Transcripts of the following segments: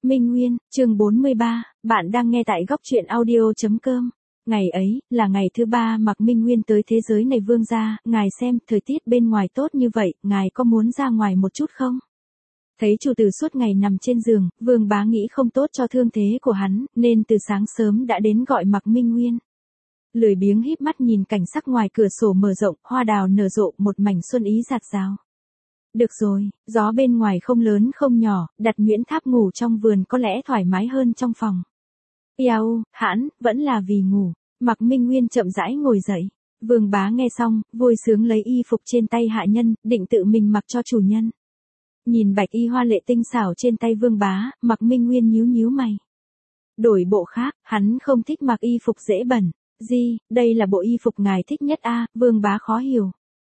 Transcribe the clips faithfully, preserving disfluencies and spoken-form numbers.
Minh Nguyên, chương bốn mươi ba, bạn đang nghe tại góc truyện audio.com. Ngày ấy, là ngày thứ ba Mạc Minh Nguyên tới thế giới này vương gia, ngài xem, thời tiết bên ngoài tốt như vậy, ngài có muốn ra ngoài một chút không? Thấy chủ tử suốt ngày nằm trên giường, vương bá nghĩ không tốt cho thương thế của hắn, nên từ sáng sớm đã đến gọi Mạc Minh Nguyên. Lười biếng híp mắt nhìn cảnh sắc ngoài cửa sổ mở rộng, hoa đào nở rộ, một mảnh xuân ý rạt rào. Được rồi, gió bên ngoài không lớn không nhỏ, đặt Nguyễn Tháp ngủ trong vườn có lẽ thoải mái hơn trong phòng. Iao, hãn, vẫn là vì ngủ. Mạc Minh Nguyên chậm rãi ngồi dậy. Vương bá nghe xong, vui sướng lấy y phục trên tay hạ nhân, định tự mình mặc cho chủ nhân. Nhìn bạch y hoa lệ tinh xảo trên tay vương bá, Mạc Minh Nguyên nhíu nhíu mày. Đổi bộ khác, hắn không thích mặc y phục dễ bẩn. Gì, đây là bộ y phục ngài thích nhất a? Vương bá khó hiểu.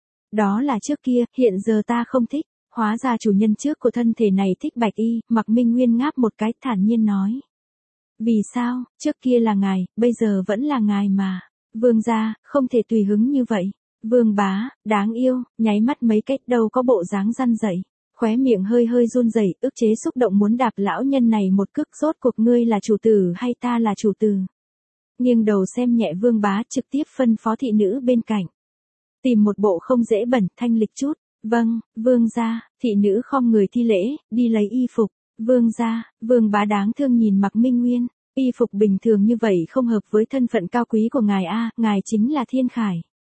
Đó là trước kia, hiện giờ ta không thích. Hóa ra chủ nhân trước của thân thể này thích bạch y, Mạc Minh Nguyên ngáp một cái thản nhiên nói. Vì sao, trước kia là ngài, bây giờ vẫn là ngài mà. Vương gia, không thể tùy hứng như vậy. Vương bá, đáng yêu, nháy mắt mấy cách đâu có bộ dáng răn dậy. Khóe miệng hơi hơi run rẩy, ức chế xúc động muốn đạp lão nhân này một cước. Rốt cuộc ngươi là chủ tử hay ta là chủ tử? Nghiêng đầu xem nhẹ vương bá, trực tiếp phân phó thị nữ bên cạnh. Tìm một bộ không dễ bẩn, thanh lịch chút. Vâng, vương gia. Thị nữ khom người thi lễ, đi lấy y phục. Vương gia. Vương bá đáng thương nhìn Mạc Minh Nguyên. Y phục bình thường như vậy không hợp với thân phận cao quý của ngài a, ngài chính là thiên khải.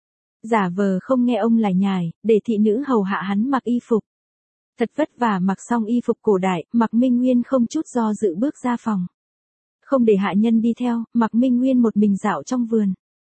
Giả vờ không nghe ông lải nhải, để thị nữ hầu hạ hắn mặc y phục. Thật vất vả mặc xong y phục cổ đại, Mạc Minh Nguyên không chút do dự bước ra phòng. Không để hạ nhân đi theo, Mạc Minh Nguyên một mình dạo trong vườn.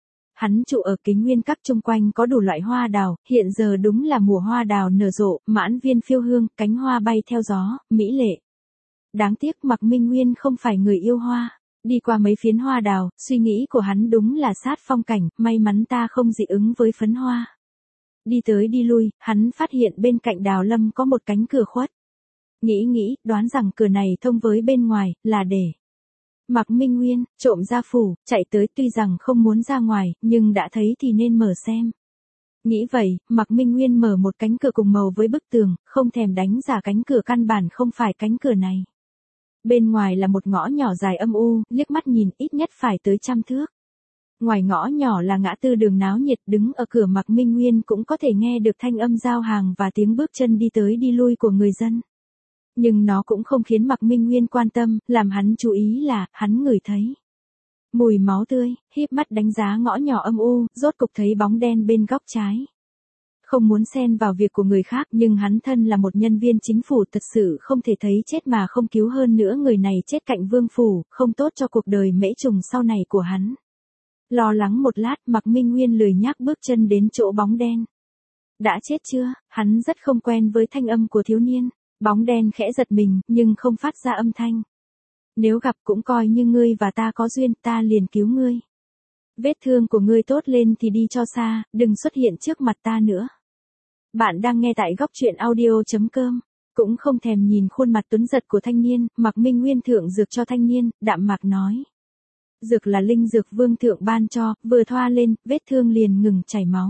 Hắn trụ ở Kính Nguyên Các, chung quanh có đủ loại hoa đào, hiện giờ đúng là mùa hoa đào nở rộ, mãn viên phiêu hương, cánh hoa bay theo gió, mỹ lệ. Đáng tiếc Mạc Minh Nguyên không phải người yêu hoa. Đi qua mấy phiến hoa đào, suy nghĩ của hắn đúng là sát phong cảnh, may mắn ta không dị ứng với phấn hoa. Đi tới đi lui, hắn phát hiện bên cạnh đào lâm có một cánh cửa khuất. Nghĩ nghĩ, đoán rằng cửa này thông với bên ngoài, là để Mạc Minh Nguyên, trộm ra phủ, chạy tới, tuy rằng không muốn ra ngoài, nhưng đã thấy thì nên mở xem. Nghĩ vậy, Mạc Minh Nguyên mở một cánh cửa cùng màu với bức tường, không thèm đánh giả cánh cửa căn bản không phải cánh cửa này. Bên ngoài là một ngõ nhỏ dài âm u, liếc mắt nhìn ít nhất phải tới trăm thước. Ngoài ngõ nhỏ là ngã tư đường náo nhiệt, đứng ở cửa Mạc Minh Nguyên cũng có thể nghe được thanh âm giao hàng và tiếng bước chân đi tới đi lui của người dân. Nhưng nó cũng không khiến Mạc Minh Nguyên quan tâm, làm hắn chú ý là, hắn ngửi thấy mùi máu tươi, híp mắt đánh giá ngõ nhỏ âm u, rốt cục thấy bóng đen bên góc trái. Không muốn xen vào việc của người khác, nhưng hắn thân là một nhân viên chính phủ, thật sự không thể thấy chết mà không cứu, hơn nữa người này chết cạnh vương phủ, không tốt cho cuộc đời mễ trùng sau này của hắn. Lo lắng một lát, Mạc Minh Nguyên lười nhác bước chân đến chỗ bóng đen. Đã chết chưa? Hắn rất không quen với thanh âm của thiếu niên. Bóng đen khẽ giật mình, nhưng không phát ra âm thanh. Nếu gặp cũng coi như ngươi và ta có duyên, ta liền cứu ngươi. Vết thương của ngươi tốt lên thì đi cho xa, đừng xuất hiện trước mặt ta nữa. Bạn đang nghe tại góc truyện audio.com. Cũng không thèm nhìn khuôn mặt tuấn giật của thanh niên, Mạc Minh Nguyên thượng dược cho thanh niên, đạm mạc nói. Dược là linh dược vương thượng ban cho, vừa thoa lên, vết thương liền ngừng chảy máu.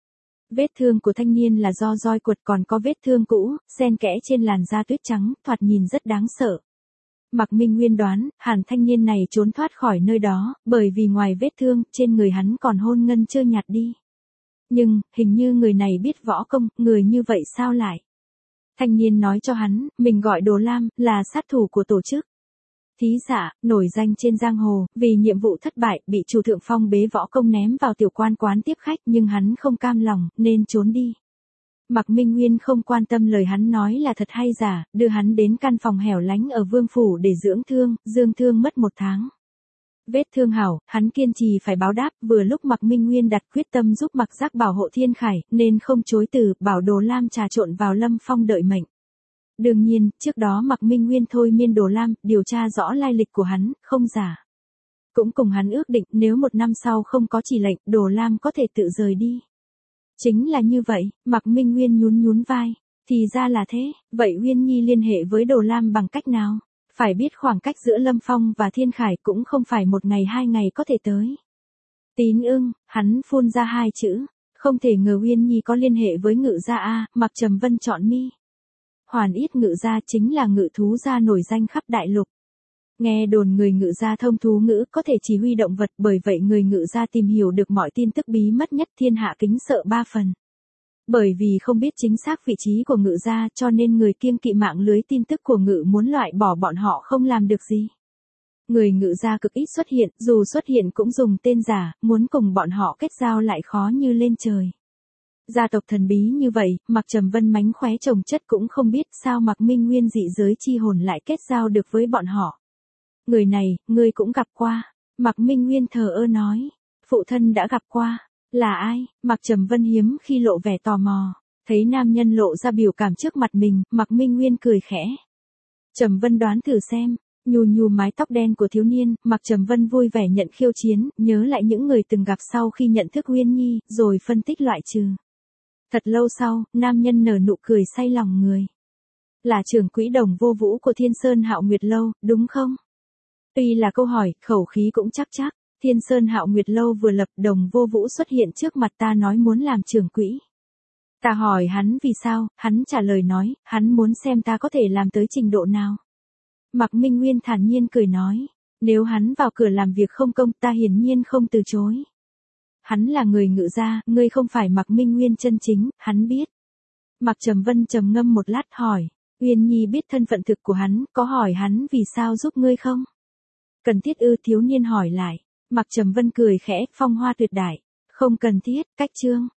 Vết thương của thanh niên là do roi quật, còn có vết thương cũ, xen kẽ trên làn da tuyết trắng, thoạt nhìn rất đáng sợ. Mạc Minh Nguyên đoán, hẳn thanh niên này trốn thoát khỏi nơi đó, bởi vì ngoài vết thương, trên người hắn còn hôn ngân chưa nhạt đi. Nhưng, hình như người này biết võ công, người như vậy sao lại? Thanh niên nói cho hắn, mình gọi Đồ Lam, là sát thủ của tổ chức. Thí giả, nổi danh trên giang hồ, vì nhiệm vụ thất bại, bị chủ thượng phong bế võ công ném vào tiểu quan quán tiếp khách, nhưng hắn không cam lòng, nên trốn đi. Mạc Minh Nguyên không quan tâm lời hắn nói là thật hay giả, đưa hắn đến căn phòng hẻo lánh ở vương phủ để dưỡng thương, dưỡng thương mất một tháng. Vết thương hảo, hắn kiên trì phải báo đáp, vừa lúc Mạc Minh Nguyên đặt quyết tâm giúp Mạc Giác bảo hộ thiên khải, nên không chối từ, bảo Đồ Lam trà trộn vào lâm phong đợi mệnh. Đương nhiên, trước đó Mạc Minh Nguyên thôi miên Đồ Lam, điều tra rõ lai lịch của hắn, không giả. Cũng cùng hắn ước định, nếu một năm sau không có chỉ lệnh, Đồ Lam có thể tự rời đi. Chính là như vậy, Mạc Minh Nguyên nhún nhún vai. Thì ra là thế, vậy Uyên Nhi liên hệ với Đồ Lam bằng cách nào? Phải biết khoảng cách giữa Lâm Phong và Thiên Khải cũng không phải một ngày hai ngày có thể tới. Tín ưng, hắn phun ra hai chữ. Không thể ngờ Uyên Nhi có liên hệ với Ngự gia a. Mạc Trầm Vân chọn mi. Hoàn Yết Ngự gia chính là ngự thú gia nổi danh khắp đại lục. Nghe đồn người Ngự gia thông thú ngữ có thể chỉ huy động vật, bởi vậy người Ngự gia tìm hiểu được mọi tin tức bí mật nhất thiên hạ kính sợ ba phần. Bởi vì không biết chính xác vị trí của Ngự gia cho nên người kiêng kỵ mạng lưới tin tức của Ngự muốn loại bỏ bọn họ không làm được gì. Người Ngự gia cực ít xuất hiện, dù xuất hiện cũng dùng tên giả, muốn cùng bọn họ kết giao lại khó như lên trời. Gia tộc thần bí như vậy, Mạc Trầm Vân mánh khóe chồng chất cũng không biết sao Mạc Minh Nguyên dị giới chi hồn lại kết giao được với bọn họ. Người này, ngươi cũng gặp qua. Mạc Minh Nguyên thờ ơ nói. Phụ thân đã gặp qua. Là ai? Mạc Trầm Vân hiếm khi lộ vẻ tò mò. Thấy nam nhân lộ ra biểu cảm trước mặt mình, Mạc Minh Nguyên cười khẽ. Trầm Vân đoán thử xem. Nhù nhù mái tóc đen của thiếu niên, Mạc Trầm Vân vui vẻ nhận khiêu chiến, nhớ lại những người từng gặp sau khi nhận thức Uyên Nhi, rồi phân tích loại trừ. Thật lâu sau, nam nhân nở nụ cười say lòng người. Là trưởng quỹ Đồng Vô Vũ của Thiên Sơn Hạo Nguyệt Lâu, đúng không? Tuy là câu hỏi, khẩu khí cũng chắc chắc. Thiên Sơn Hạo Nguyệt Lâu vừa lập, Đồng Vô Vũ xuất hiện trước mặt ta nói muốn làm trưởng quỹ. Ta hỏi hắn vì sao, hắn trả lời nói, hắn muốn xem ta có thể làm tới trình độ nào. Mạc Minh Nguyên thản nhiên cười nói, nếu hắn vào cửa làm việc không công ta hiển nhiên không từ chối. Hắn là người Ngự gia, ngươi không phải Mạc Minh Nguyên chân chính, hắn biết. Mạc Trầm Vân trầm ngâm một lát hỏi, Uyên Nhi biết thân phận thực của hắn, có hỏi hắn vì sao giúp ngươi không? Cần thiết ư? Thiếu niên hỏi lại. Mạc Trầm Vân cười khẽ, phong hoa tuyệt đại. Không cần thiết, cách chương.